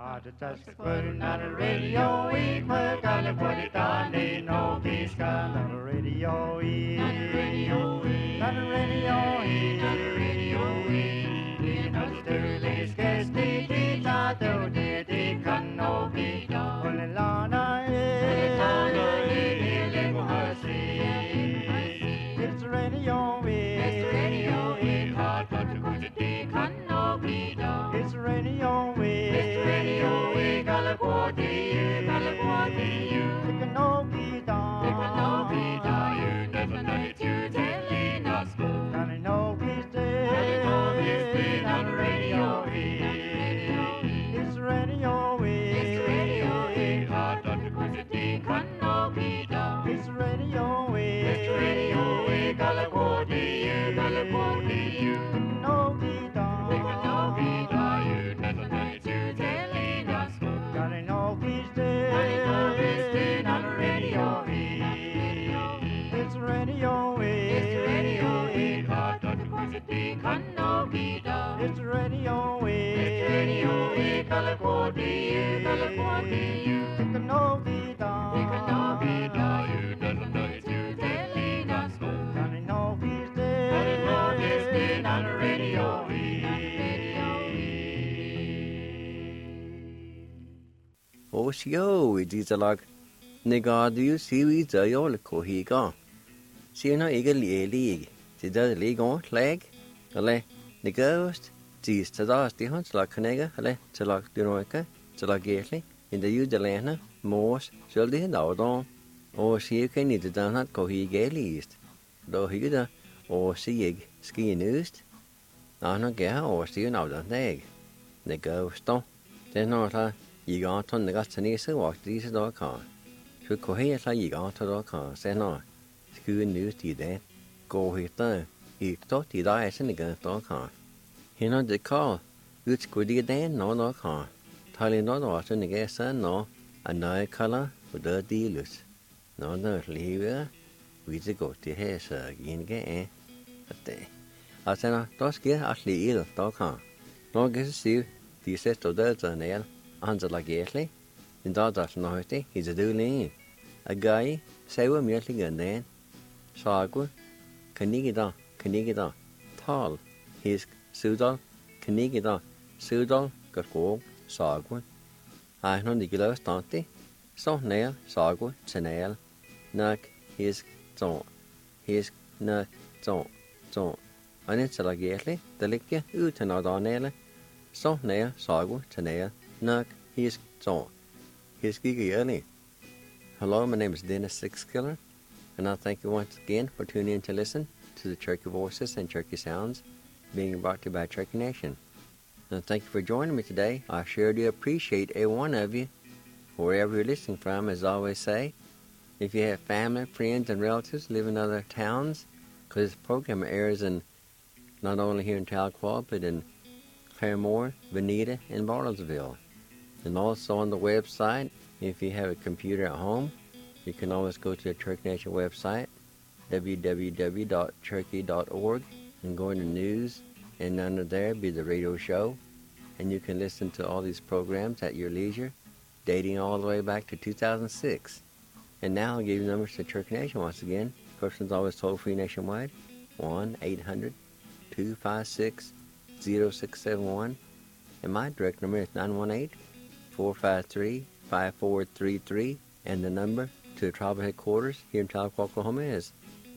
Just putting on the radio, we put on the body down, they know he's got on the radio, on the radio, on the radio, on the radio, you know the Sturley's guest, they thought they can no be done. On the Lana, it's the radio, it's the radio, hard but the good they can no be done. It's the radio, it's the radio, California, California, it can no be done. It can no be done. You never know it, you telling us. Gotta know he's dead. Gotta know he's dead on the radio. It's the radio, it's the radio, hard but the good they can no be done. It's the radio, it's the radio, California, California, it can no be done. It can no be done. You never know it, you telling us. Gotta know he's dead. Gotta know he's dead on the radio. It's the radio, it's the radio, hard but the good they can no be done. It's the radio, it's the radio, California, California, it can no be done. It can no be done. You never know it, you telling us. Gotta know he's dead. Gotta know he's dead on the radio. Osio, it is a lag. Negadu, see we the yolico he gone. See no eagle league. See the league on leg. Ale, the ghost. These to the hunts like Canega, ale, to like Duroica, to like Gately, in the Udelana, Morse, shall they know on. Or see can need the down not go he gay least. Though he da, or see egg, ski news. I no get or see you now the egg. The ghost, then not you got on the Gastanese walk these dog car. Should go here like you got to dog car, say no. School news to then. Go here there. He thought he dies in the gun dog car. He not the call. Which could you then no dog car. Telling not what in the gas and no. A nice color with the dealers. No, leave we to go to his again again. But they. I said, no, don't get actually ill dog car. No get to see the set of dirt on nail. Hans like Gately, in that night, he's a doing. A guy, say we're merely gun then. Sagu, Canigida, tall, his Sudal, Canigida, Sudal, got go, Sagu. I know the glow stanty, so nail, Sagu, Chanel, Nuck, his zone, his nuck, zone. And it's like Gately, the licky, Utanadonele, so nail, Sagu, Chanel. Nuck, he's so. He's Gigi early. Hello, my name is Dennis Sixkiller, and I thank you once again for tuning in to listen to the Cherokee Voices and Cherokee Sounds being brought to you by Cherokee Nation. And thank you for joining me today. I sure do appreciate every one of you, wherever you're listening from, as I always say. If you have family, friends, and relatives live in other towns, because this program airs in not only here in Tahlequah, but in Claremore, Veneta, and Bartlesville. And also on the website, if you have a computer at home, you can always go to the Cherokee Nation website, www.cherokee.org, and go into news, and under there be the radio show, and you can listen to all these programs at your leisure, dating all the way back to 2006. And now I'll give you numbers to Cherokee Nation once again. Person's always toll-free nationwide, 1-800-256-0671, and my direct number is 918-453-5433, and the number to the tribal headquarters here in Tahlequah, Oklahoma is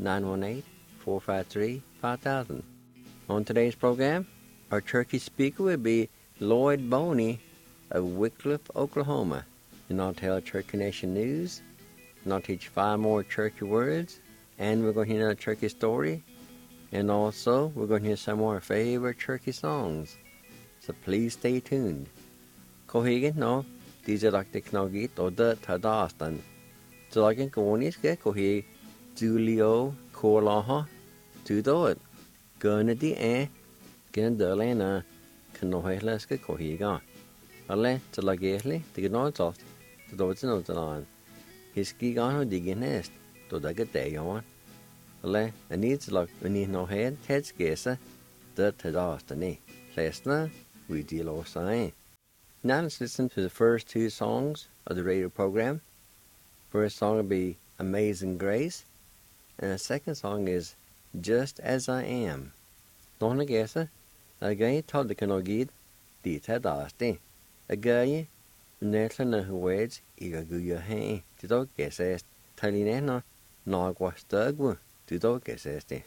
918-453-5000. On today's program, our Cherokee speaker will be Lloyd Boney of Wickliffe, Oklahoma, and I'll tell Cherokee Nation news, and I'll teach 5 more Cherokee words, and we're going to hear another Cherokee story, and also we're going to hear some more favorite Cherokee songs. So please stay tuned. Kohigen no, these are like the knogit or the tadastan. So like in Konis get kohi Julio Kolaha to do it. Gonna the Gen the lena can no headless kohiga. Ale to like gately, the gnot to do it in the line. His gigano digging nest to the get day on. Ale, and needs like we need no heads guesser, the tadastani. Lesna, we deal or sign. Now let's listen to the first two songs of the radio program. First song will be Amazing Grace, and the second song is Just As I Am. Don't guess it. I gay told the canogid, the tadasti. A gay, Netlan who waits, eager go your hay, to dog guess it. Talinena, Nagwa Stugwa, to dog guess it.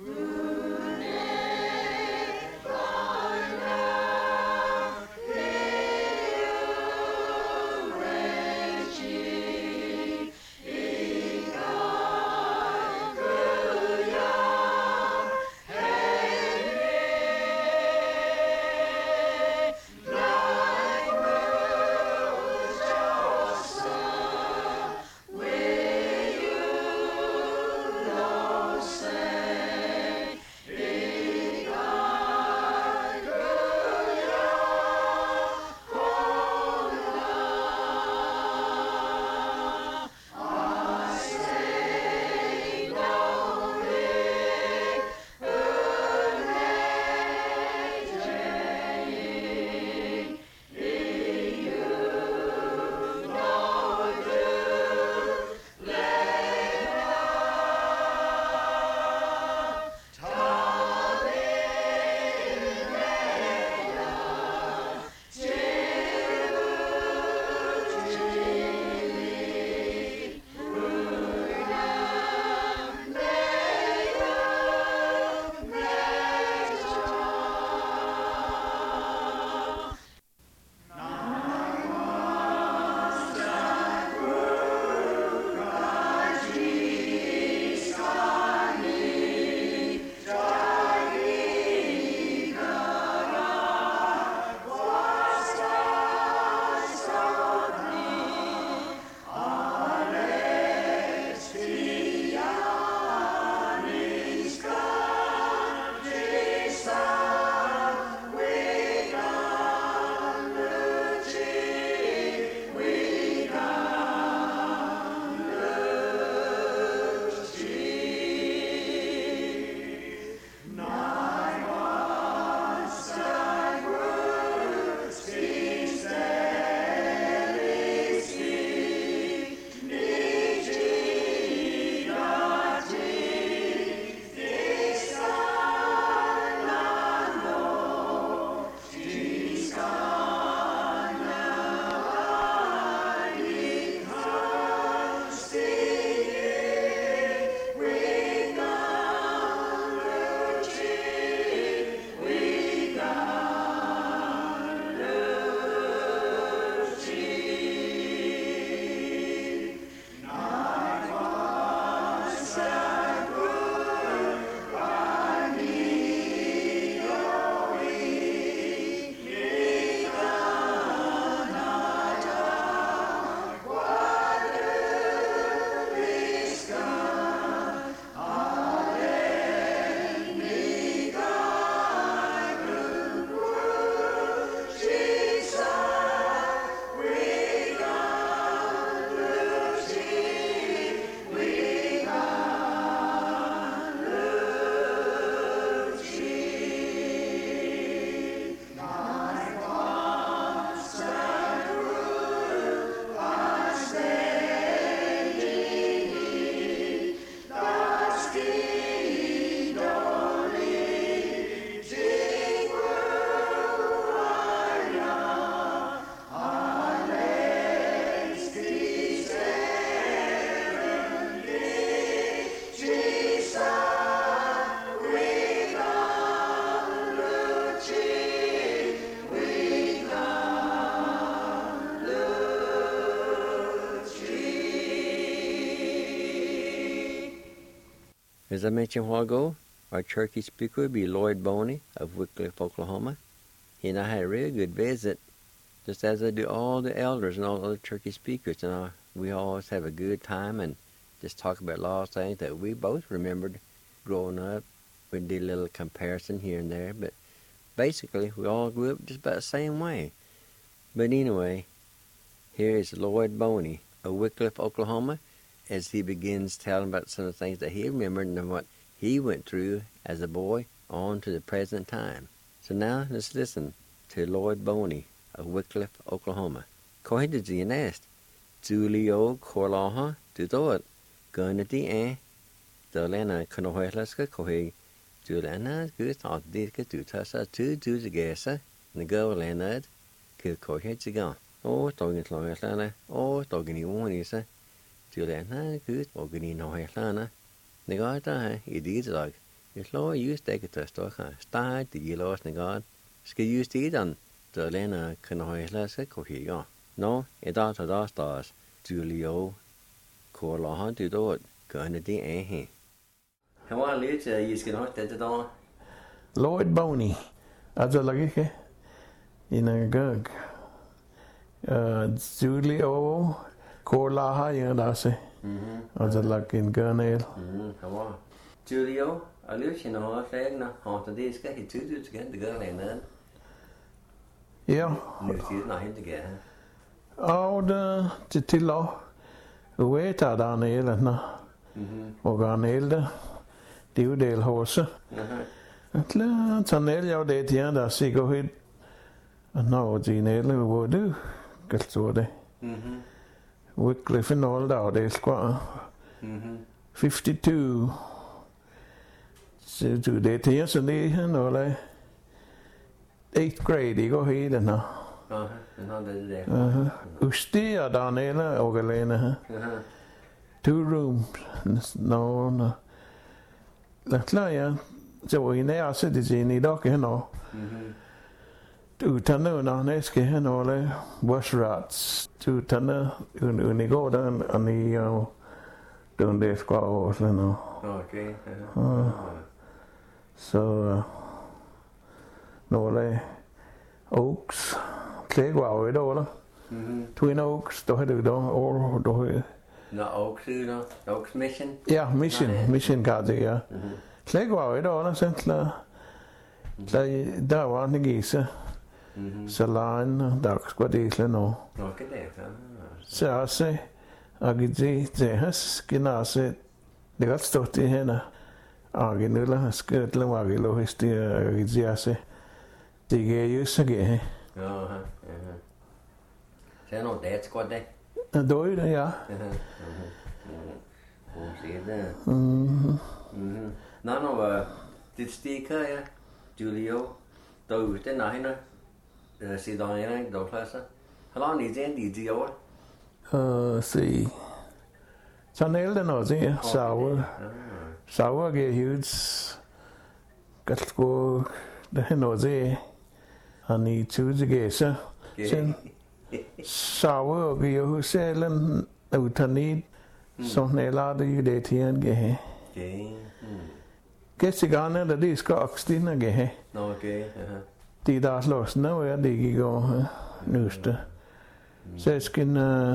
As I mentioned a while ago, our turkey speaker would be Lloyd Boney of Wycliffe, Oklahoma. He and I had a really good visit, just as I do all the elders and all the other turkey speakers. And we always have a good time and just talk about a lot of things that we both remembered growing up. We did a little comparison here and there, but basically we all grew up just about the same way. But anyway, here is Lloyd Boney of Wycliffe, Oklahoma, as he begins telling about some of the things that he remembered and what he went through as a boy on to the present time. So now let's listen to Lloyd Boney of Wycliffe, Oklahoma. Cohid the nest. Julio Corlaha, do it. Gonna the Lena Conohuelaska Cohe, Julana, good thought Dika to Tassa, two do the gessa, the girl Leonard, kill Cohead cigar. Oh, dogging Loyalana, oh, dogging one is a Julana, good, organi no Helana. The guy die, it is like. If law used take it to stock, start the yellows the god, ski used to eat on the Lena Conohuelaska Cohe. No, it out of our stars, Julio Corlaha do it, gonna the How are you? You can not that all. Lloyd Boney, as a lucky in a gug. Julio Corlaha, you know, say, as a luck in Gurnale. How are Julio? I live in a hard flag now. After this, get it to get the girl in there. Yeah. She's not in together. Oh, the Titilo, wait at an ale, or Garnale. Del horse. Tanel av det igen där sikkerhed. Og når de næle hvor det galt så det. Wycliffe and all that det square. 52. Så du det her så det han eller 8th grade I går hele nå. Ustia der næle og galene. 2 rooms. No. Ja, så var I nær så det sin I dag hen og du tanner når næske hen og le washrats du tanner i går der og I den det skal også nå. Okay. Så når le Oaks klægvar I dag eller Twin Oaks der havde du og der No, Oaks Mission? Ja, Mission Garde, ja. Slik var det da, der var en gise. Så lejen, der skulle det nå. Okay, så også, og det har skinnet, det har stået i hende. Og jeg nødler, skødler, og jeg lå hos det, og det også, det gav jo så gav. Ja. Så er noget det, skal det? Då är det ja. No, det stikker ja. Julio, der ute nej, sitter han i pladser. Hvor lang er det de år? Se. Så nælte noget det sauer gehuds. Galt gå det er noget det. Han I tudegæse. Sen sauer og vi jo selv utanid som næler det jo det til en gehe. Gæstegane der det skal okstina gehe. Okay. De der slås nu er det ikke går nøste. Så skal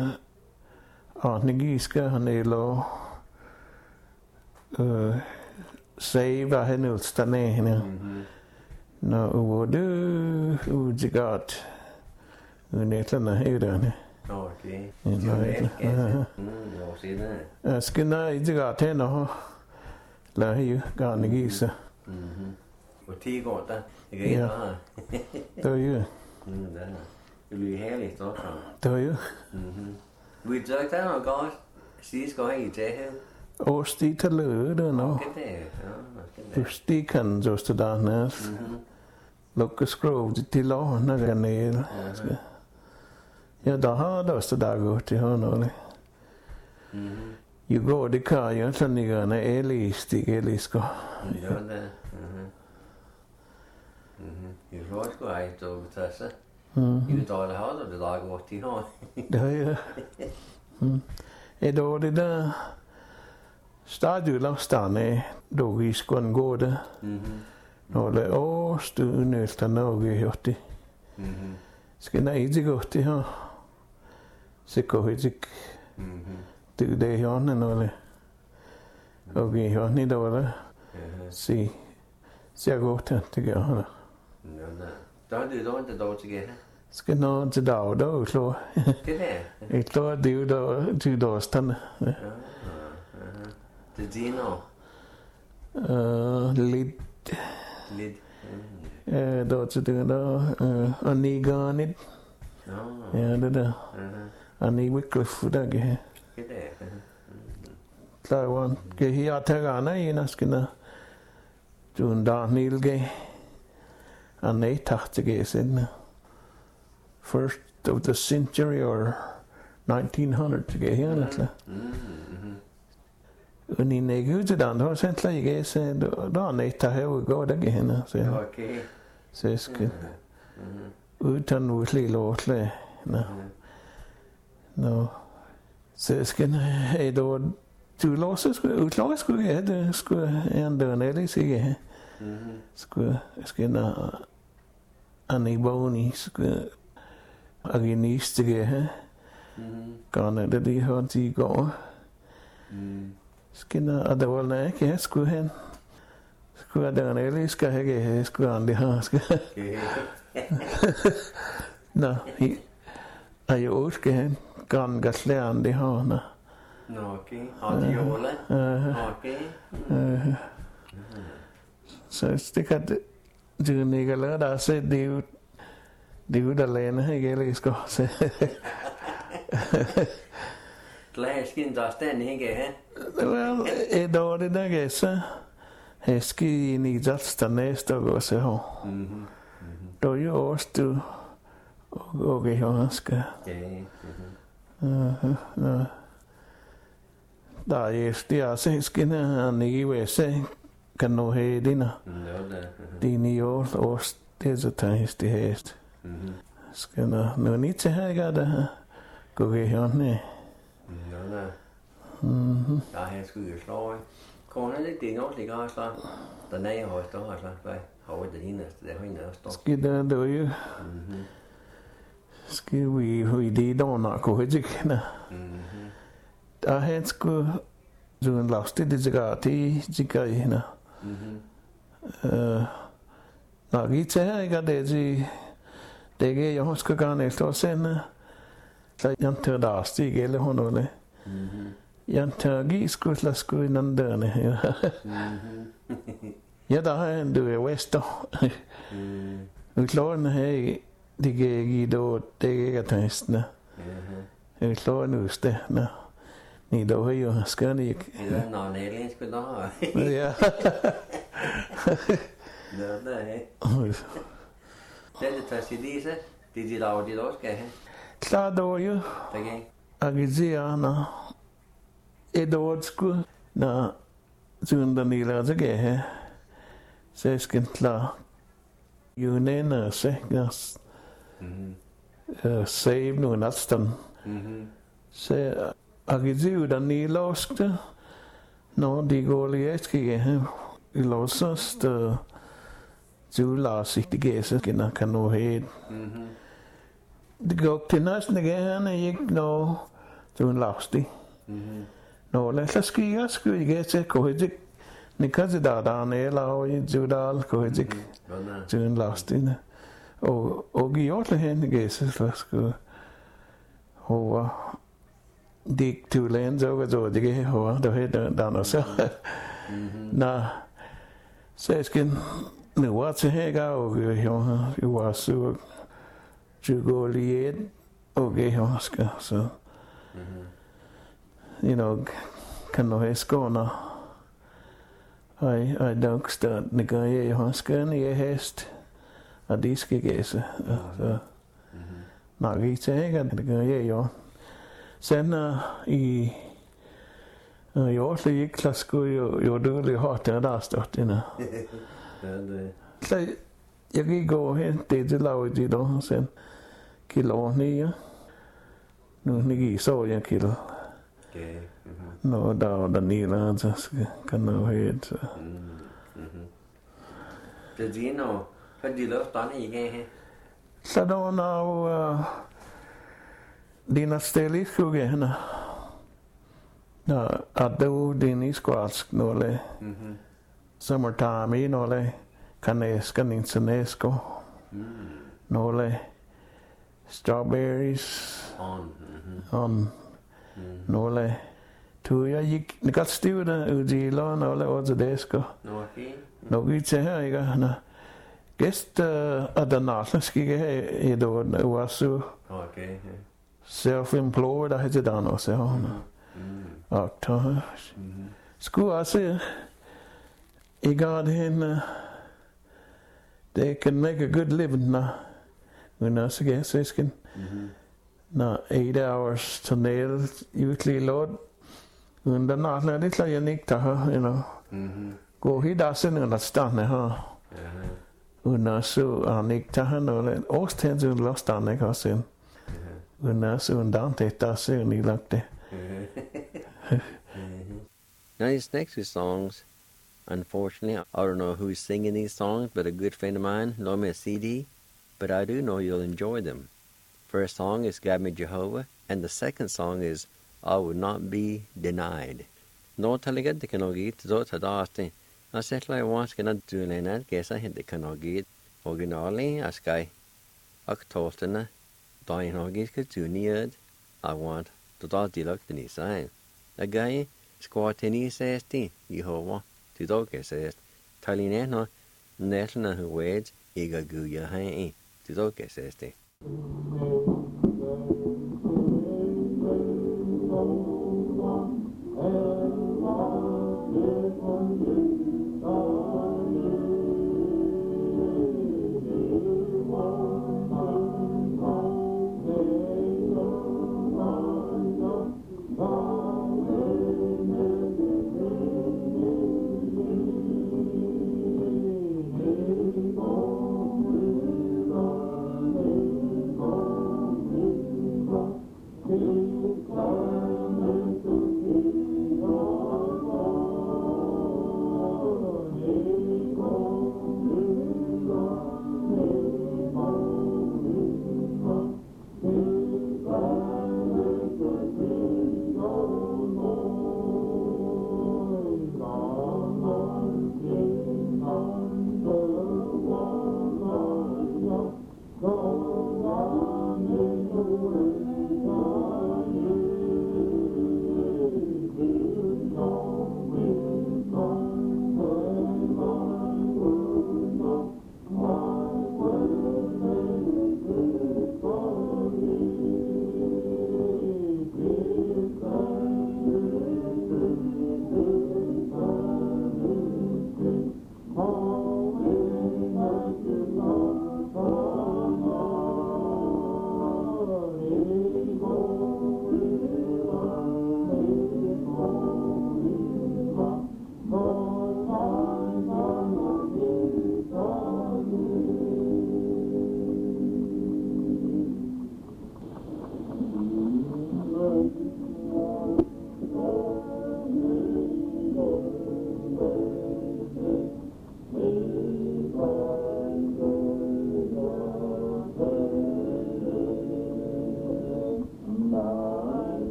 Arnegiska han eller save han udstande hende. Nå du udgivet Unetlarna är det. Okej. Ja, skinna I det gata nå. La ju garne gisa. Och 10 går där. Det är bra. Det är ju. Det blir härligt också. Det är ju. Vi tog där och går. Sidst går I det här. Och stita löde nå. Du stikan just där näs. Lucas Grove till låna den ner. Ja, då har det också där gått till honom. Ju går det kan ju så ni kan eliska. Ja, det. Ju råd går I då tassa. Ju då det har det där gått till honom. Det är ju. Är då det där stadiolavstånd då vi ska gå där. Når det stuen efter noget gjort det. Skal der ikke godt det her. Så går det ikke. Det er hjørne noget. Og vi hjørne i dag der. Så jeg går til det gør det. Der er det dog ikke dog til gætte. Skal nå til dag der slår. Det er. Jeg tror det er der til dårstande. Det er dino. Lidt. Då til det der og niganit. Ja, det der. Ani Wycliffe der ge. Cái đẹp. Klar var ge her tagana i naskina. Jun Daniel ge. Anne tachte ge sin. First of the century or 1900 to ge her natla. Uni negude dan har sentla ge se då Anne tahe gå der ge henne så. Okay. Så skal utan udlig låtle. Nå. Så skal jeg da du låser skulle skulle jeg det skulle en der nede sige. Skulle skal Annie Boni skulle ageniste ge. Kan det de har de går. Skal der var ikke skulle hen. Skulle der nede skal jeg skulle han det har skal. Nå, er jo også han kan gaslæren det har nå. Nå, okay. Og de jola. Okay. Så det kan du ikke lade dig se det er jo der lande ikke eller skal se. Glaskin der stand ikke ha. Well, då det der gæse. Hæski i nidalsta næste og så her. Då jo også du okay her skal. Der er det er så skinne han i USA kan nu have dine. Dine år også det så tages det hest. Skal nu niet til her gør det. Gå her ned. Der har sgu slå. Konen det er nok ligger så. Der nej har stå så hvad. Har det heneste der hende står. Skal der då jo. Skal vi det då nok gå ikke kende. Der han skulle så en last det det gør hende. Når vi tager ikke det er jeg skal gerne efter sende. Så jeg tager der stig eller honole. Jeg tager gi skulle innan dørene. Ja, der har en du er vester. Vi klarer den her det gik i då det ikke testene. Vi klarer nu stæne. Ni då har jo skal ikke. Ja, når Nelly skulle da. Ja. Nej. Det tager sig disse. Det laver de også skal have. Klar då jo. Okay. Agisiana. Edward skulle na sådan der nila så gav her. Så skal klar. Jo nænder sækkers. Save nu næsten. Så agisiv der nila også. Når de går lige skal her. I låses der Jula sig det gæse kan nu have. Det går til næsten gerne ikke nå til en lastig. Nå lad os skier skulle ikke til kohit. Ni kan se der eller og i Judal kohit. Til en lastig. Og gjort det hen gæse så skulle over det til land så det kan over der hedder der så. Nå så skal nu var til her og jo var så gå lige okay her skal så you know kan nu have skåner I don't start negere jeg skal i hest og det skal gæse så når vi tager det gør jeg jo sender i jo så ikke klask jo dårligt hårdt der stod det så jeg gik gå hen det lavede de då sen kilo ned nu nigi så jeg kilo nå der nede så kan nu helt Det dino for de løft der ikke her. Så då når dina stille skulle hende nå at det din squats nåle summertime i nåle kaneska ninsenesko nåle strawberries on nåle tuja gick ni got stewda uji la nåle ozedesko nå vi til her ikke nå gæst at der natten skal have i då var så Okay. Self-employed, I had to done also. October. School, I say, he got in, they can make a good living now. When I guess they can. Now, 8 hours to nail, usually load. And they're not let it like unique to her, you know. Go, he doesn't understand, huh? When I saw Nick to her, no, that all stands in lost on Nick, I said. When I saw Dante, that's it, and he looked there. Now, these next two songs, unfortunately, I don't know who's singing these songs, but a good friend of mine loaned me a CD, but I do know you'll enjoy them. First song is God Me Jehovah, and the second song is I Will Not Be Denied. No talaga di kanogit zo tadasti. I said like once gonna do that, guess I hit the kanogit. Originally, I sky Octostana, dying hoggies could do near I want to dot deluct in his sign. A guy squat in his says, Jehovah, to dog says, Talinano, Netlana who waits, Ega Guya Hai, to dog says.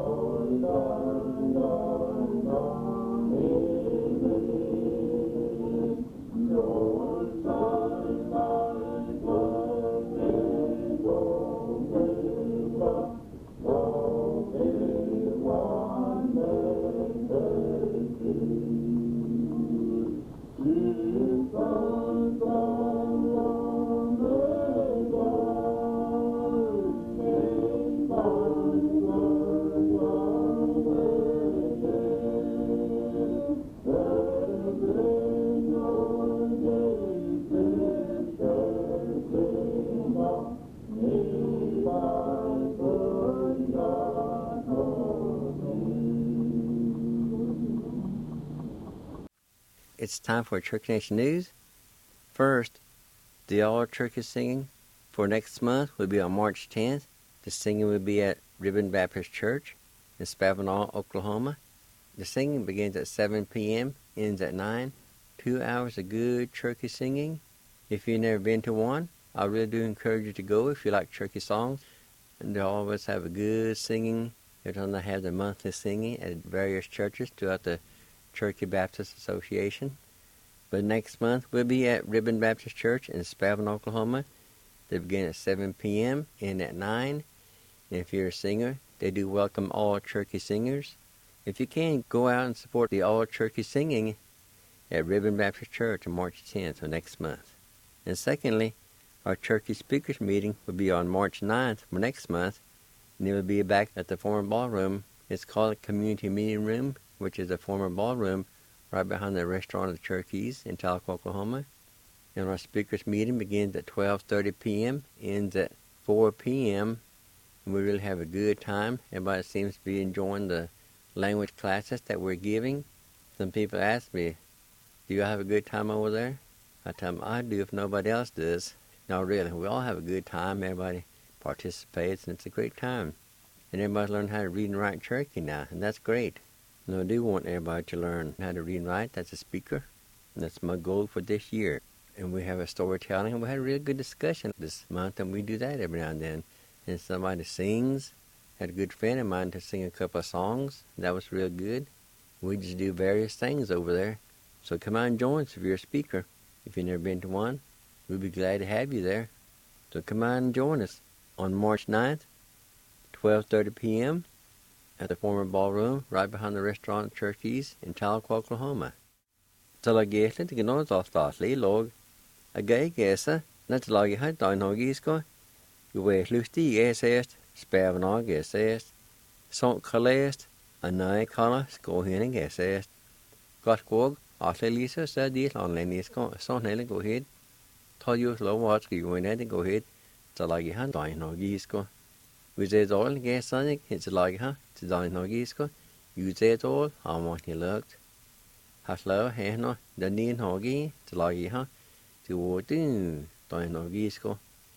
It's time for Church Nation News. First, the all-turkey singing for next month will be on March 10th. The singing will be at Ribbon Baptist Church in Spavinaw, Oklahoma. The singing begins at 7 p.m., ends at 9. 2 hours of good turkey singing. If you've never been to one, I really do encourage you to go if you like turkey songs. And they always have a good singing. They're going to have the monthly singing at various churches throughout the Turkey Baptist Association. But next month we'll be at Ribbon Baptist Church in Spavin, Oklahoma. They begin at 7 p.m. and at 9. And if you're a singer, they do welcome all turkey singers. If you can, go out and support the all turkey singing at Ribbon Baptist Church on March 10th of next month. And secondly, our turkey speakers meeting will be on March 9th for next month, and it will be back at the former ballroom. It's called a community meeting room, which is a former ballroom right behind the restaurant of the Turkeys in Tahlequah, Oklahoma. And our speakers meeting begins at 12:30 p.m., ends at 4 p.m., and we really have a good time. Everybody seems to be enjoying the language classes that we're giving. Some people ask me, do you have a good time over there? I tell them, I do if nobody else does. No, really, we all have a good time. Everybody participates, and it's a great time. And everybody's learning how to read and write Cherokee now, and that's great. And I do want everybody to learn how to read and write. That's a speaker, and that's my goal for this year. And we have a storytelling, and we had a really good discussion this month, and we do that every now and then. And somebody sings. I had a good friend of mine to sing a couple of songs. That was real good. We just do various things over there. So come out and join us if you're a speaker. If you've never been to one, we'll be glad to have you there. So come out and join us on March 9th, 12:30 p.m. at the former ballroom right behind the restaurant Turkeys in Tahlequah, Oklahoma. Så la gæsle til genoz av statlig log. A gay gæsa, net lagi ha dainogisko. Uwe lusti gæsest, spævna gæsest. Sånt kalæst, a nøje kala skohene gæsest. Godt gog, atle lisa så dit anlægnisko, sånt hele gå hit. Ta just lov at skrive ned det gå hit, så lagi ha dainogisko. Hvis det all gæsanik, hit så lagi ha til dainogisko. Uset all, har man ikke lugt. Haslau heno, den nien hogi, til lagi ha, til åden, dainogisko.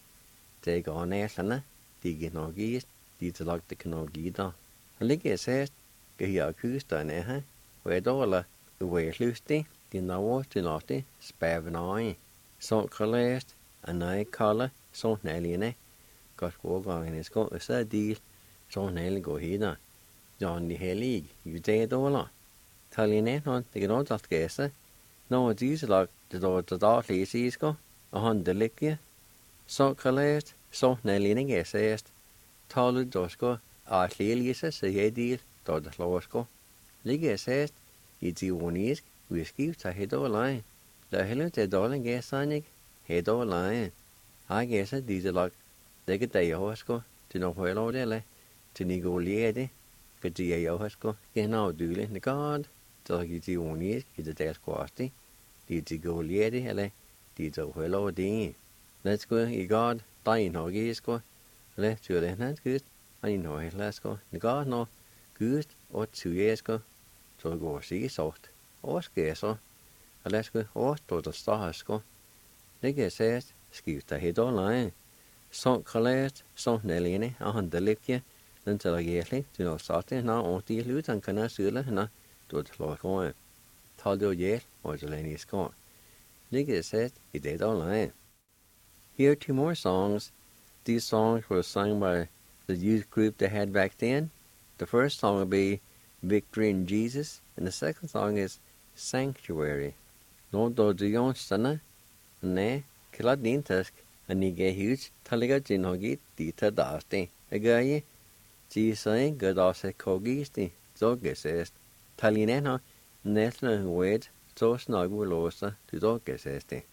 Det går næserne, de genogis, de til lagt det kanogi da. Han ligger sæst, gehir kysterne her, og dårlig, uwe lusti, de navå til nåti, spævnøy. Så kalæst, anøy kalle, så næline, godt gågangene sko, og så del, så næle gå hida. Jan de helig, det dårlig. Taline han, det kan alt gæse, når disse lag, det der læsisko, og han det ligger, så kalæst, så næline gæsest. Talu dosko, at lelise, så jeg del, der slåsko. Ligger sæst, i tivonisk, vi skifter hedårlig. Der heller til dårlig gæsanik, hedårlig. Har gæse disse lag, det kan der johasko, til når højler over det, eller til nigoliede, kan de johasko, genau dyle, det godt. Så kan de tivonisk, i det der skårsti, de til goliede, eller de til højler over det. Let's go, i godt, der er en hårgisko, eller til det hans kyst, og en højlasko, det godt når, kyst og tygesko, så går sig sort, og skæser, og lad os gå, der starsko. Det kan sæst, skifter helt og leje. Så kalæst, så næline, og han der ligger, den til at gælde, til at starte, når ordentlig ud, han kan have sydle, når du slår skåret. Tal det og hjælp, og så længe i skår. Det kan sæst, i det og leje. Here are 2 more songs. These songs were sung by the youth group they had back then. The first song will be Victory in Jesus, and the second song is Sanctuary. Lord do Dion Sana, ne, Kiladintask, and he gave huge Taliga Jinogi, Dita Dasti. A guy, Jesus, good also Kogisti, Zogesest, Talineno, Nesla Wade, so snug will also to Zogesesti.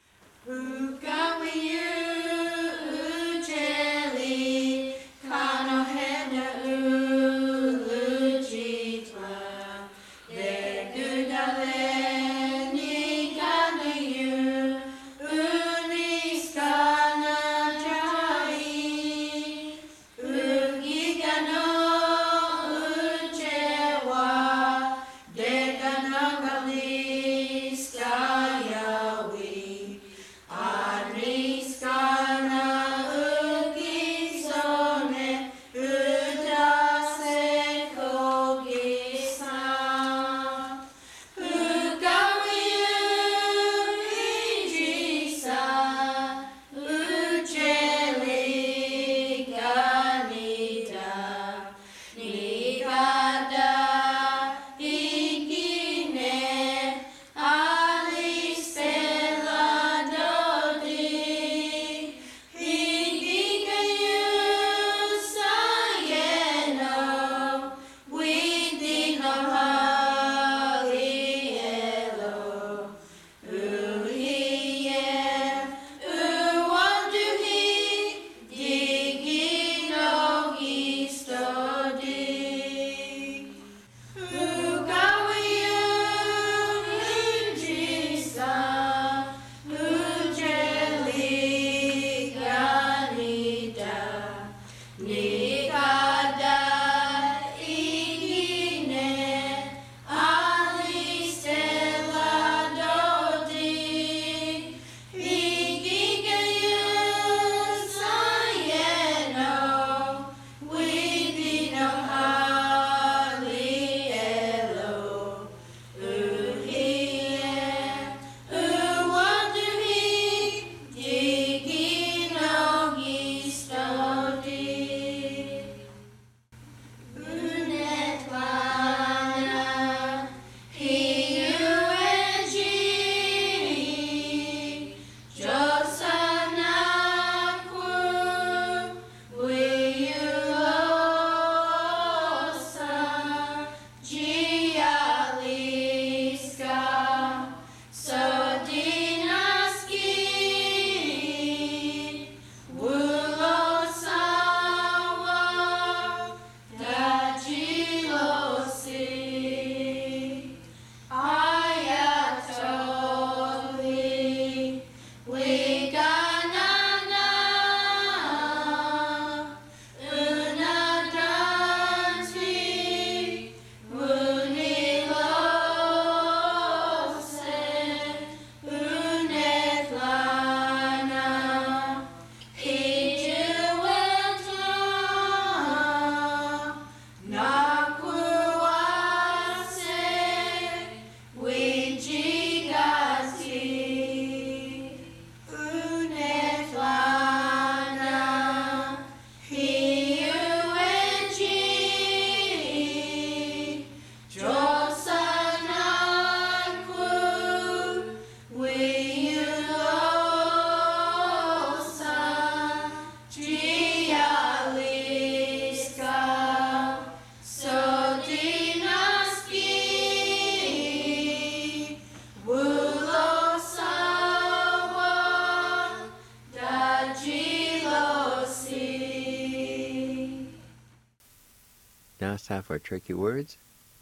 Now it's time for tricky words.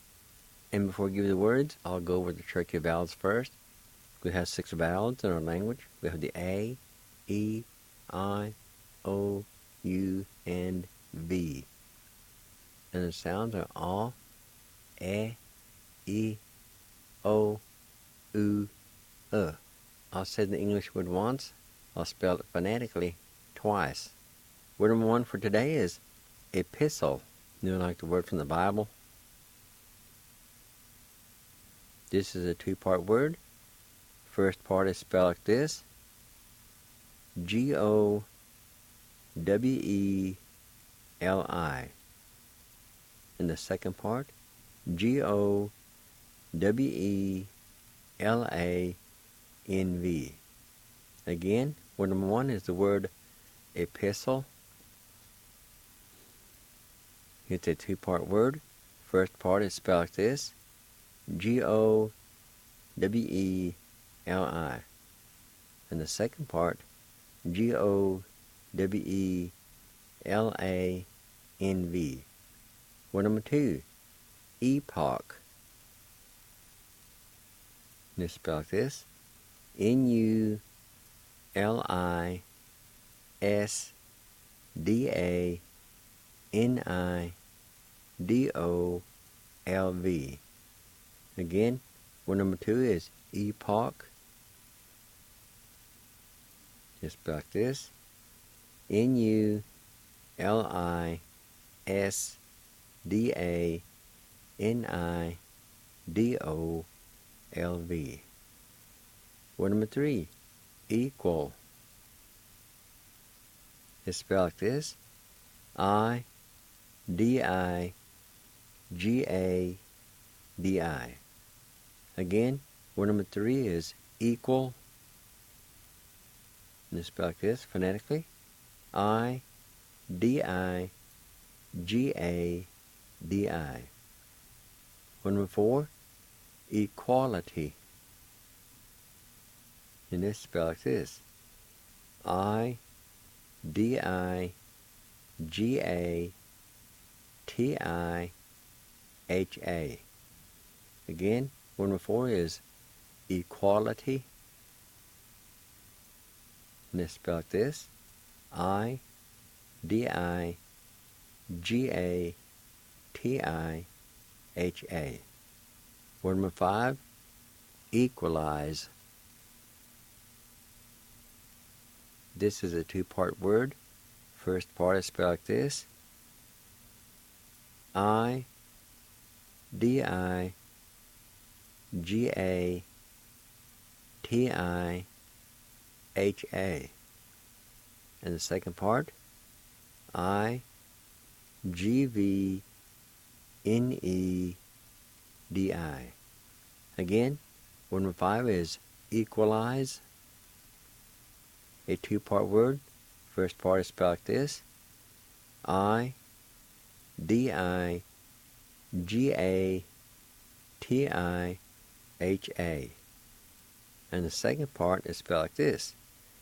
And before I give you the words, I'll go over the tricky vowels first. We have 6 vowels in our language. We have the A, E, I, O, U, and V. And the sounds are A, E, O, U, I'll say the English word once. I'll spell it phonetically twice. Word number 1 for today is epistle. You know, like the word from the Bible. This is a 2-part word. First part is spelled like this: G-O-W-E-L-I. And the second part, G-O-W-E-L-A-N-V. Again, word number one is the word epistle. It's a two-part word. First part is spelled like this, G-O-W-E-L-I. And the second part, G-O-W-E-L-A-N-V. Word number two, epoch. And it's spelled like this, N-U-L-I-S-D-A-N-I-D-O-L-V. Again, word number two is epoch. It's spelled like this, N-U-L-I-S-D-A-N-I-D-O-L-V. Word number three, equal. It's spelled like this, I-D-I-G-A-D-I. Again, word number three is equal. And it's spelled like this phonetically, I-D-I-G-A-D-I. Word number four, equality. And it's spelled like this, I-D-I-G-A-T-I-H-A. Again, word number four is equality. And it's spelled like this, I-D-I-G-A-T-I-H-A. Word number five, equalize. This is a two-part word. First part is spelled like this, I-D-I-G-A-T-I-H-A. And the second part, I-G-V-N-E-D-I. Again, word number five is equalize. A two-part word. First part is spelled like this, I-D-I-G-A-T-I-H-A. And the second part is spelled like this,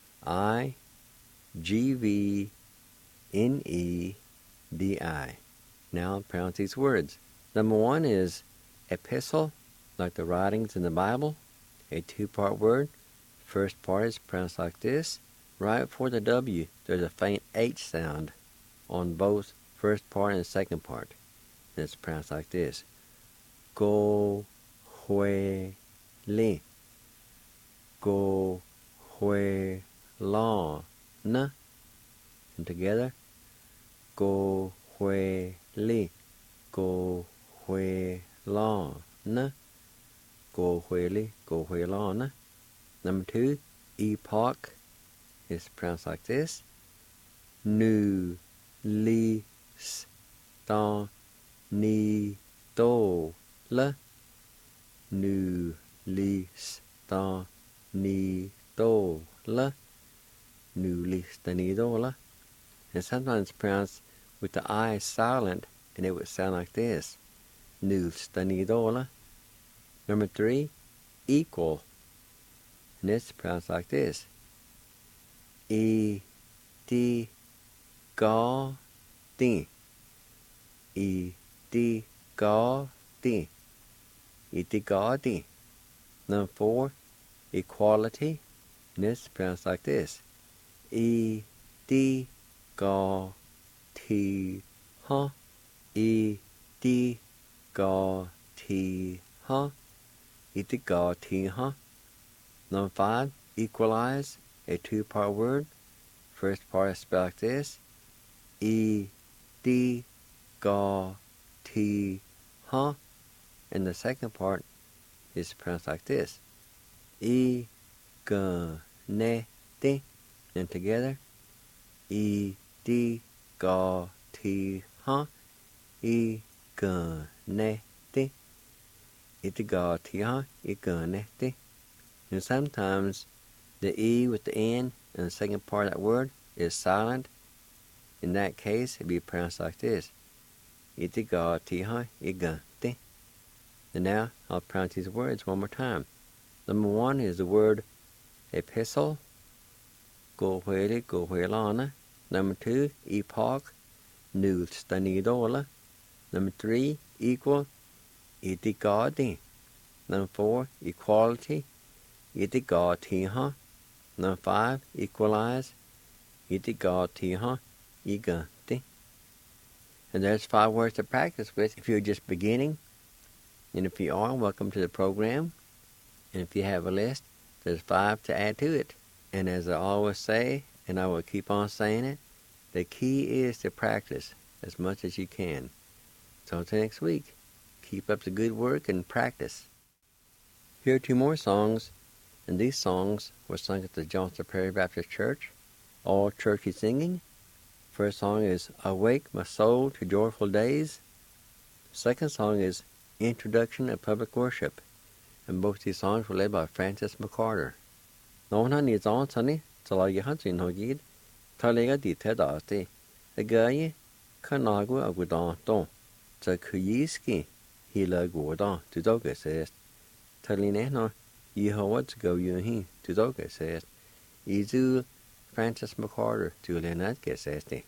I-G-V-N-E-D-I. Now I'll pronounce these words. Number one is epistle, like the writings in the Bible. A two-part word. First part is pronounced like this. Right before the W, there's a faint H sound on both first part and second part. And it's pronounced like this, go, hue, li. Go, hue, la, na. And together, go, hue, li. Go, hue, la, na. Go, hue, li. Go, hue, la, na. Number two, epoch. It's pronounced like this, nu, li, sta, ni, do, la. Nu, li, sta, ni, do, la. Nu, li, sta, ni, do, la. And sometimes it's pronounced with the I silent, and it would sound like this, nu, sta, ni, do, la. Number three, equal. And it's pronounced like this, E, D, ga, di. E, D, ga, di. E, D, ga, di. Number four, equality. And it's pronounced like this, E, D, ga, ti, ha. E, D, ga, ti, ha. E, D, ga, ti, ha. Number five, equalize. A two-part word. First part is spelled like this, E, D, ga, ti, ha. And the second part is pronounced like this, E, ga, ne, di. And together, E, D, ga, ti, ha. E, iganete. Itigatia iganete. And sometimes the E with the N in the second part of that word is silent. In that case, it'd be pronounced like this. Itigatia igante. And now I'll pronounce these words one more time. Number one is the word epistle. Gohuele, gohuelana. Number two, epoch. Nulstanidola. Number three, equal. Itigadi. Number four, equality. Itigatiha. Number five, equalize. Itigatiha. Igante. And there's 5 words to practice with if you're just beginning. And if you are, welcome to the program. And if you have a list, there's 5 to add to it. And as I always say, and I will keep on saying it, the key is to practice as much as you can. So until next week, keep up the good work and practice. Here are 2 more songs, and these songs were sung at the Johnston Prairie Baptist Church, all churchy singing. First song is Awake My Soul to Joyful Days. Second song is Introduction of Public Worship, and both these songs were led by Francis McCarter. Nona ni zon sani talaga hansin hogid talega di tedasti agaye kanagu agudan don ta kuyiski hila godan to doga says taline no Yehovah to go yuhi to doga says Izu Francis McCarter to Lenat Gesesti.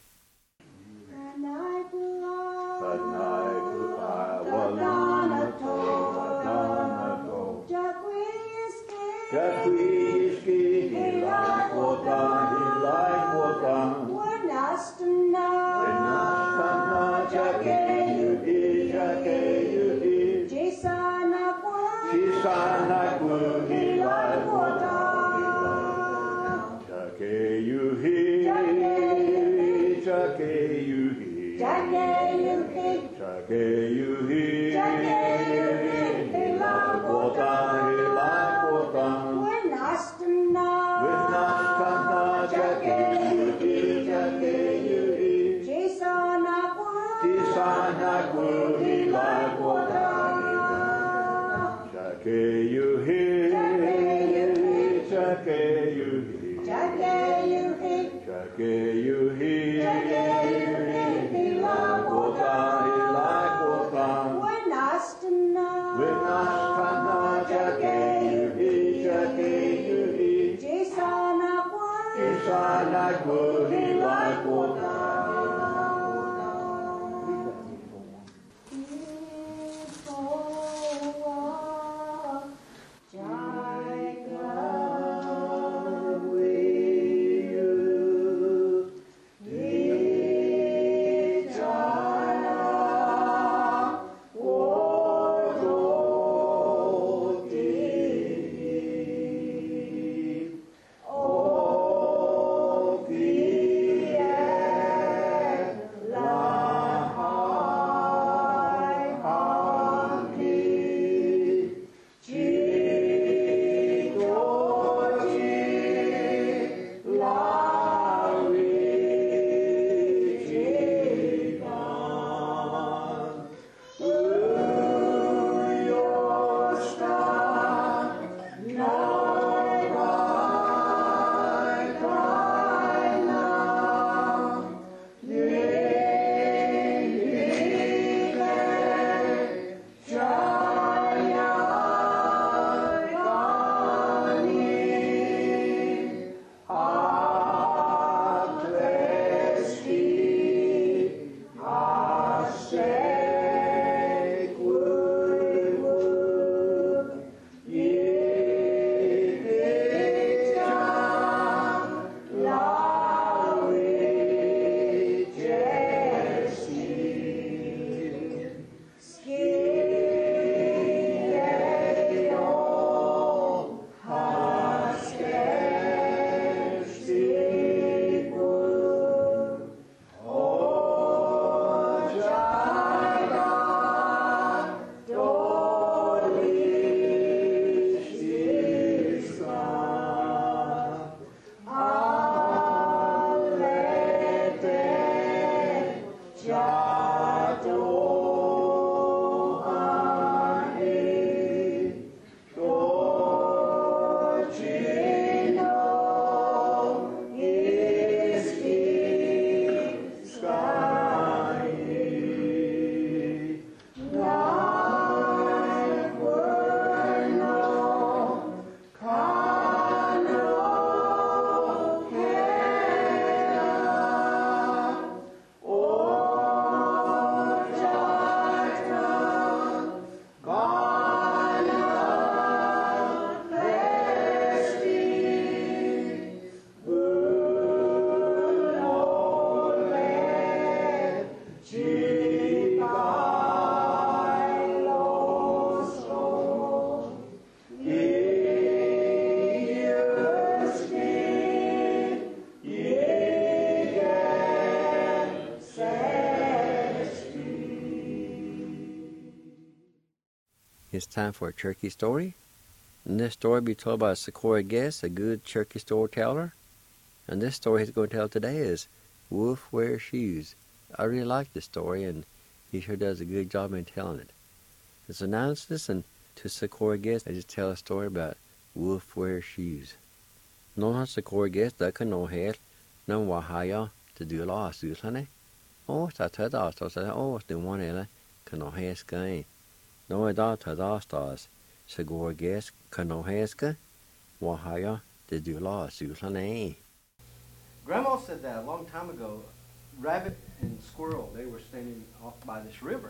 It's time for a turkey story. And this story will be told by Socorro Guest, a good turkey storyteller. And this story he's going to tell today is Wolf Wears Shoes. I really like this story, and he sure does a good job in telling it. So now let's listen to Socorro Guest as he tells a story about Wolf Wears Shoes. Nå har Socorro Guest det kan nå helt når han var her til du la oss ut henne. Og så tar det avstås, og det var nede kan nå hæske. Nå er da tar det avstås, Socorro Guest kan nå hæske, var her til du la oss ut henne. Grandma said that a long time ago. Rabbit and squirrel, they were standing off by this river.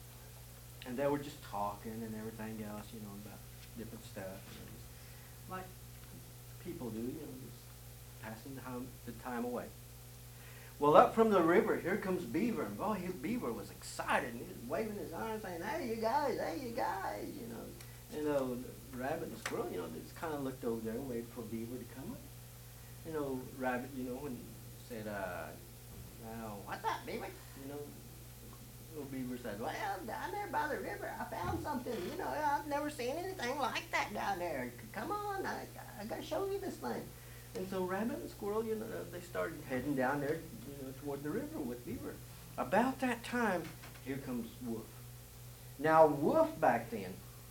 And they were just talking and everything else, you know, about different stuff. And it was like people do, you know, just passing the time away. Well, up from the river, here comes Beaver. And boy, Beaver was excited. And he was waving his arms saying, hey, you guys, you know. And Rabbit and Squirrel, you know, they just kind of looked over there and waited for Beaver to come up. You know, Rabbit, you know, when he said, now, what's up, Beaver? You know, little Beaver said, well, down there by the river, I found something. You know, I've never seen anything like that down there. Come on, I got to show you this thing. And so Rabbit and Squirrel, you know, they started heading down there, you know, toward the river with Beaver. About that time, here comes Wolf. Now, Wolf back then,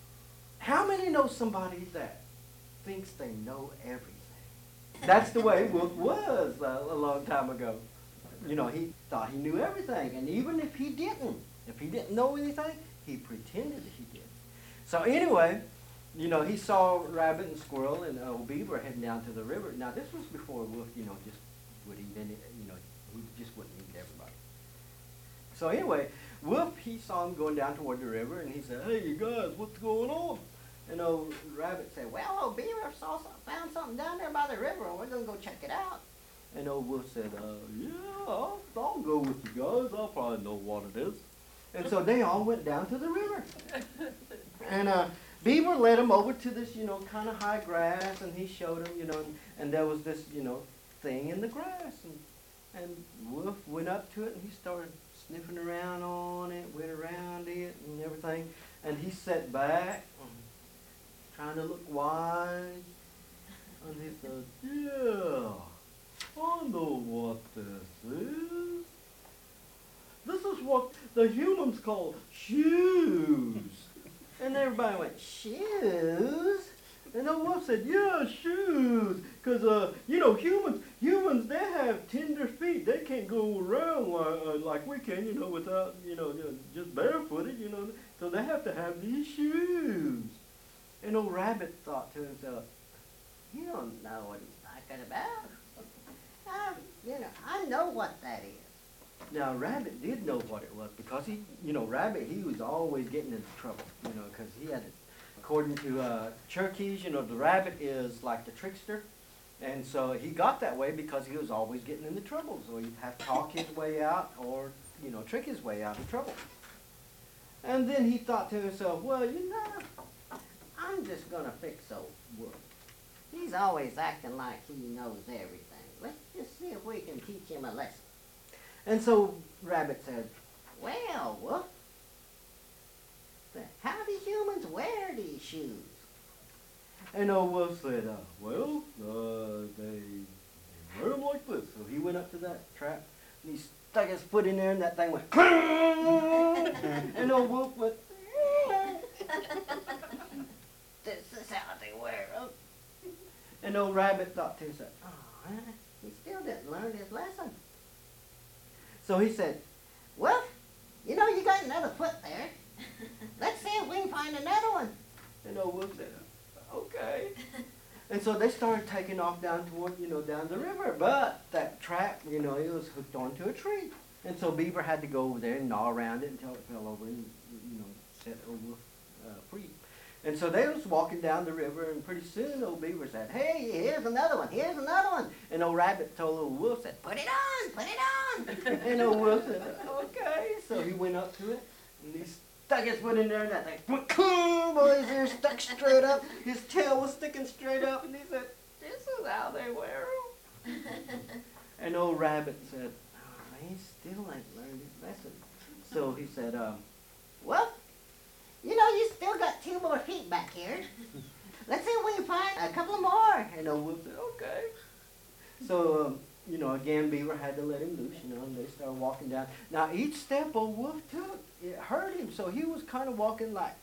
how many know somebody that thinks they know everything? That's the way Wolf was a long time ago. You know, he thought he knew everything, and even if he didn't know anything, he pretended he did. So anyway, you know, he saw Rabbit and Squirrel and Beaver heading down to the river. Now this was before Wolf, you know, just would eat any, you know, he just wouldn't eat everybody. So anyway, Wolf, he saw him going down toward the river, and he said, hey, you guys, what's going on? And Rabbit said, well, Beaver found something down there by the river, and we're going to go check it out. And Wolf said, yeah, I'll go with you guys. I'll probably know what it is. And so they all went down to the river. And Beaver led him over to this, you know, kind of high grass, and he showed him, you know, and there was this, you know, thing in the grass. And Wolf went up to it, and he started sniffing around on it, went around it and everything. And he sat back, trying to look wise. And he said, yeah, I know what this is. This is what the humans call shoes. And everybody went, shoes? And the Wolf said, yeah, shoes. Because, you know, humans, they have tender feet. They can't go around like we can, you know, without, you know, just barefooted, you know. So they have to have these shoes. And old Rabbit thought to himself, you don't know what he's talking about. You know, I know what that is. Now, Rabbit did know what it was because he, you know, Rabbit, he was always getting into trouble, you know, because he had, according to Cherokee, you know, the rabbit is like the trickster. And so he got that way because he was always getting into trouble. So he'd have to talk his way out or, you know, trick his way out of trouble. And then he thought to himself, well, you know, I'm just going to fix old Wolf. He's always acting like he knows everything. Let's just see if we can teach him a lesson. And so Rabbit said, well, Wolf, how do humans wear these shoes? And old Wolf said, well, they wear them like this. So he went up to that trap, and he stuck his foot in there, and that thing went, and old Wolf went, this is how they wear them. And old Rabbit thought to himself, oh, he still didn't learn his lesson. So he said, well, you know, you got another foot there. Let's see if we can find another one. And old Wolf said, okay. And so they started taking off down toward, you know, down the river. But that trap, you know, it was hooked onto a tree. And so Beaver had to go over there and gnaw around it until it fell over and, you know, set old Wolf free. And so they was walking down the river, and pretty soon old Beaver said, hey, here's another one, here's another one. And old Rabbit told old Wolf, said, put it on. And old Wolf said, okay. So he went up to it, and he stuck his foot in there, and that thing, boy, his ear stuck straight up. His tail was sticking straight up, and he said, this is how they wear them. And old Rabbit said, oh, he still ain't learned his lesson. So he said, well, You know, you still got 2 more feet back here. Let's see if we can find a couple more. And old Wolf said, okay. So, you know, again, Beaver had to let him loose, you know, and they started walking down. Now, each step old Wolf took, it hurt him, so he was kind of walking like,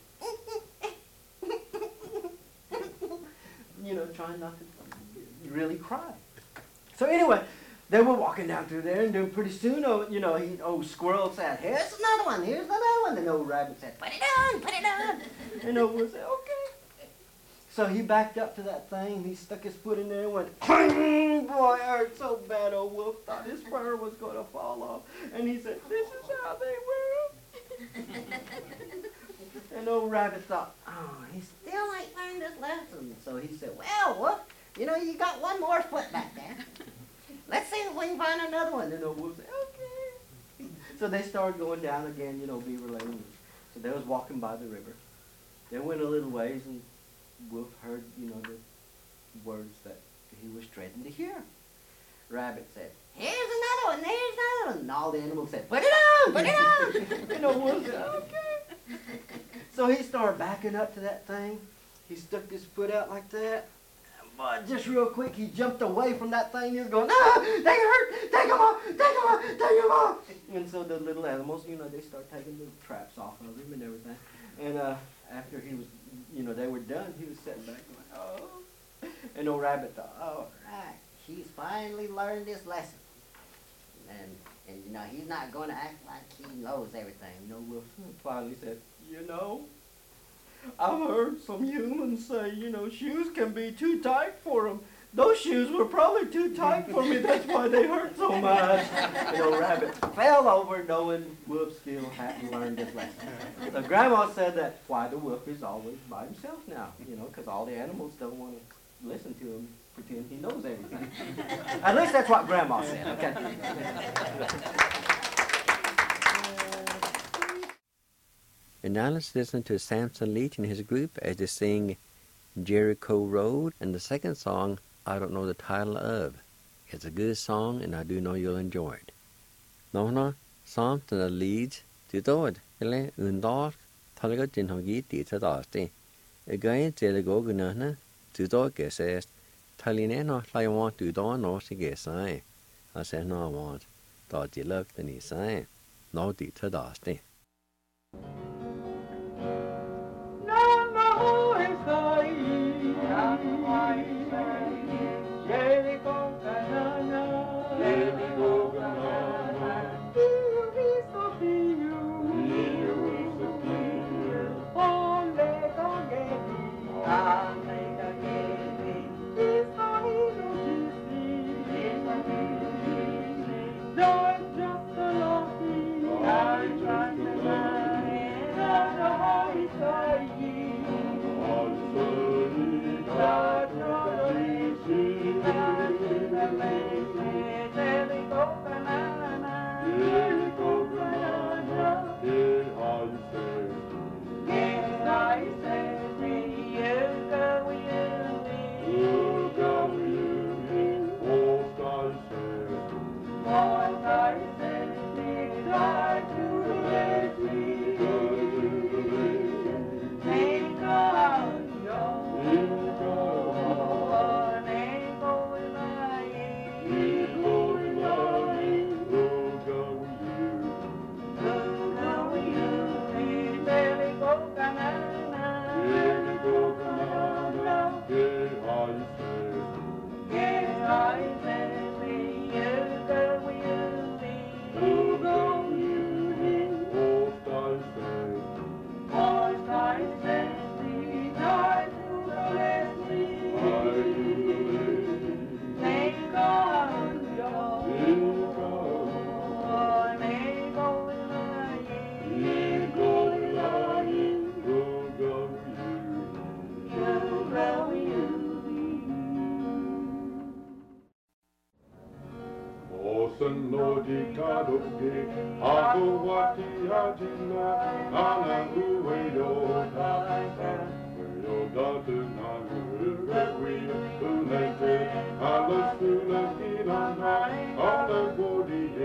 you know, trying not to really cry. So anyway, they were walking down through there, and then pretty soon, you know, old Squirrel said, here's another one, here's another one. And old Rabbit said, put it on, put it on. And old Wolf said, okay. So he backed up to that thing, he stuck his foot in there and went, boy, it hurt so bad, old Wolf thought his fur was going to fall off. And he said, this is how they wear them. And old Rabbit thought, oh, he still ain't learned his lesson. So he said, well, Wolf, you know, you got 1 more foot back there. Let's see if we can find another one. And old Wolf said, okay. So they started going down again, you know, Beaver let him loose. So they was walking by the river. They went a little ways, and Wolf heard, you know, the words that he was dreading to hear. Rabbit said, here's another one, there's another one. And all the animals said, put it on, put it on. And old Wolf said, okay. So he started backing up to that thing. He stuck his foot out like that. But just real quick, he jumped away from that thing. He was going, ah, they hurt, take them off, take them off, take them off. And so the little animals, you know, they start taking the traps off of him and everything. And after he was, you know, they were done, he was sitting back going, oh. And old Rabbit thought, all right, he's finally learned his lesson. And you know, he's not going to act like he knows everything. You know, Wolf finally said, you know, I've heard some humans say, you know, shoes can be too tight for them. Those shoes were probably too tight for me. That's why they hurt so much. And old Rabbit fell over knowing Wolf still hadn't learned his lesson. So Grandma said that's why the wolf is always by himself now, you know, because all the animals don't want to listen to him, pretend he knows everything. At least that's what Grandma said, okay? And now let's listen to Samson Leach and his group as they sing Jericho Road and the second song I don't know the title of. It's a good song and I do know you'll enjoy it. Nó Samson Leach từ tåd eller undar talaga din hogi ti tadasti. Again telego gunana từ tåd ke says taline no I want to do no sige sai. I said no I want. Thought you loved the ni sai. No ti tadasti.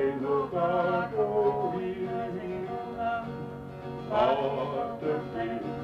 All the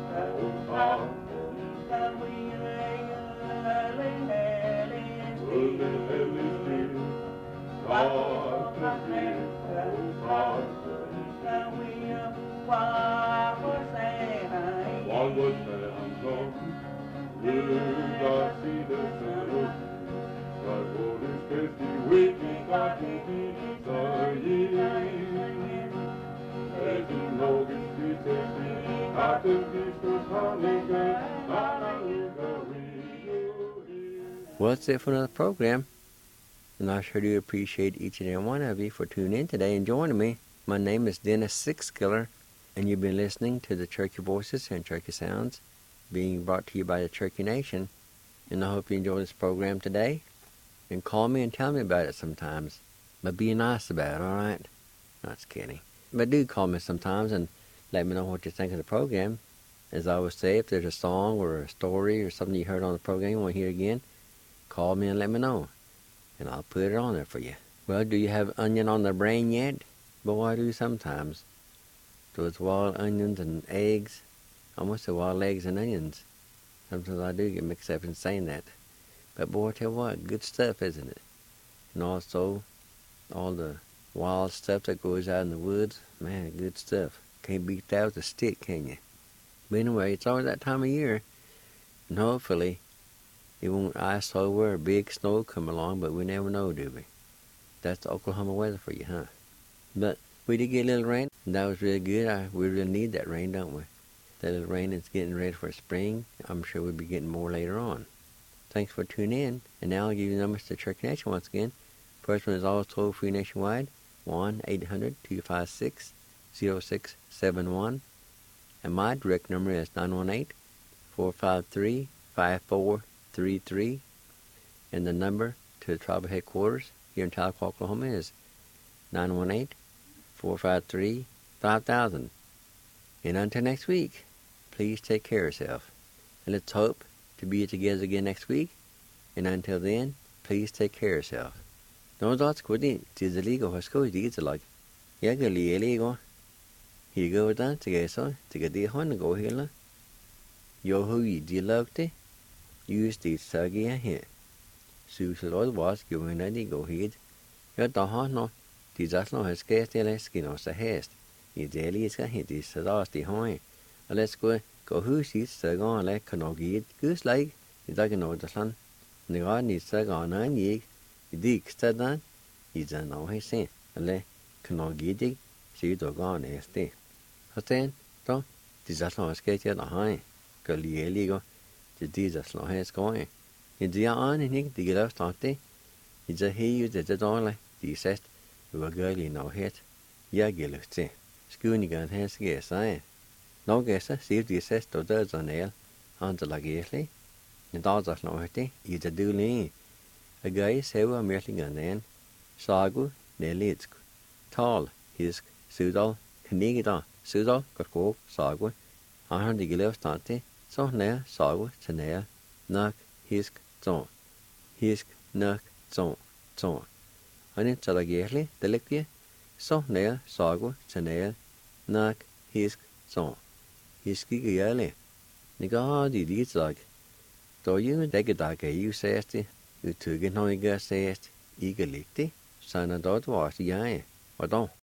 One would say I'm so blue, I see the sun. God hold his fist, he waking God to be the year. As you know, it's the testing, I took this to Hanukkah, Well, that's it for another program. And I sure do appreciate each and every one of you for tuning in today and joining me. My name is Dennis Sixkiller, and you've been listening to the Cherokee Voices and Cherokee Sounds being brought to you by the Cherokee Nation. And I hope you enjoy this program today. And call me and tell me about it sometimes. But be nice about it, all right? Not just kidding. But do call me sometimes and let me know what you think of the program. As I always say, if there's a song or a story or something you heard on the program you want to hear again, call me and let me know. And I'll put it on there for you. Well, do you have onion on the brain yet? Boy, I do sometimes. Those wild onions and eggs. I almost say wild eggs and onions. Sometimes I do get mixed up in saying that. But boy, I tell you what, good stuff, isn't it? And also, all the wild stuff that goes out in the woods. Man, good stuff. Can't beat that with a stick, can you? But anyway, it's always that time of year. And hopefully, it won't ice over or big snow come along, but we never know, do we? That's the Oklahoma weather for you, huh? But we did get a little rain, and that was really good. We really need that rain, don't we? That little rain is getting ready for spring. I'm sure we'll be getting more later on. Thanks for tuning in, and now I'll give you the numbers to Cherokee Nation once again. First one is always toll-free nationwide, 1-800-256-0671. And my direct number is 918-453-5433. And the number to the tribal headquarters here in Tahlequah, Oklahoma is 918-453-5000. And until next week, please take care of yourself. And let's hope to be together again next week. And until then, please take care of yourself. Don't thoughts quit it. Tis the legal Husko is like. Yeah, go legal. Here you go down to get so to get the horn go here. Yo who you deal loved it. Use the saggy here. Susan Lord was giving any go head. You're the horn no. Disaster has scarce the skin of the haste. You daily is a hit this last the horn. Let's go who sees the gone like canoe goose like. You don't know the sun. The garden is the gone and ye. You dig stud is an no his sin. Ale canoe dig. See the gone as day. Then, don't disaster has scarce the high. Go legal. The disaster has going. In the on and the girl started. It's a he used the dollar. The said, we were girly no hit. Ya gillusti. Schooning gun has guess I. No guess, see if the says to does on nail. Until like easily. The dollars no hitty. It's a dooley. A guy say we're merely gun then. Sagu, nelitsk. Tall, hisk, sudal, knigida, sudal, got sagu. I heard the girl started. So now, sagu, to knock, hisk, zone. Hisk, knock, zone. And it's a like the liquid. So now, sagu, to knock, hisk, zone. Hiski gayally. The god is like. Do you take a dog you says you took it no you says eagerly. Son of dog was the eye. Or don't.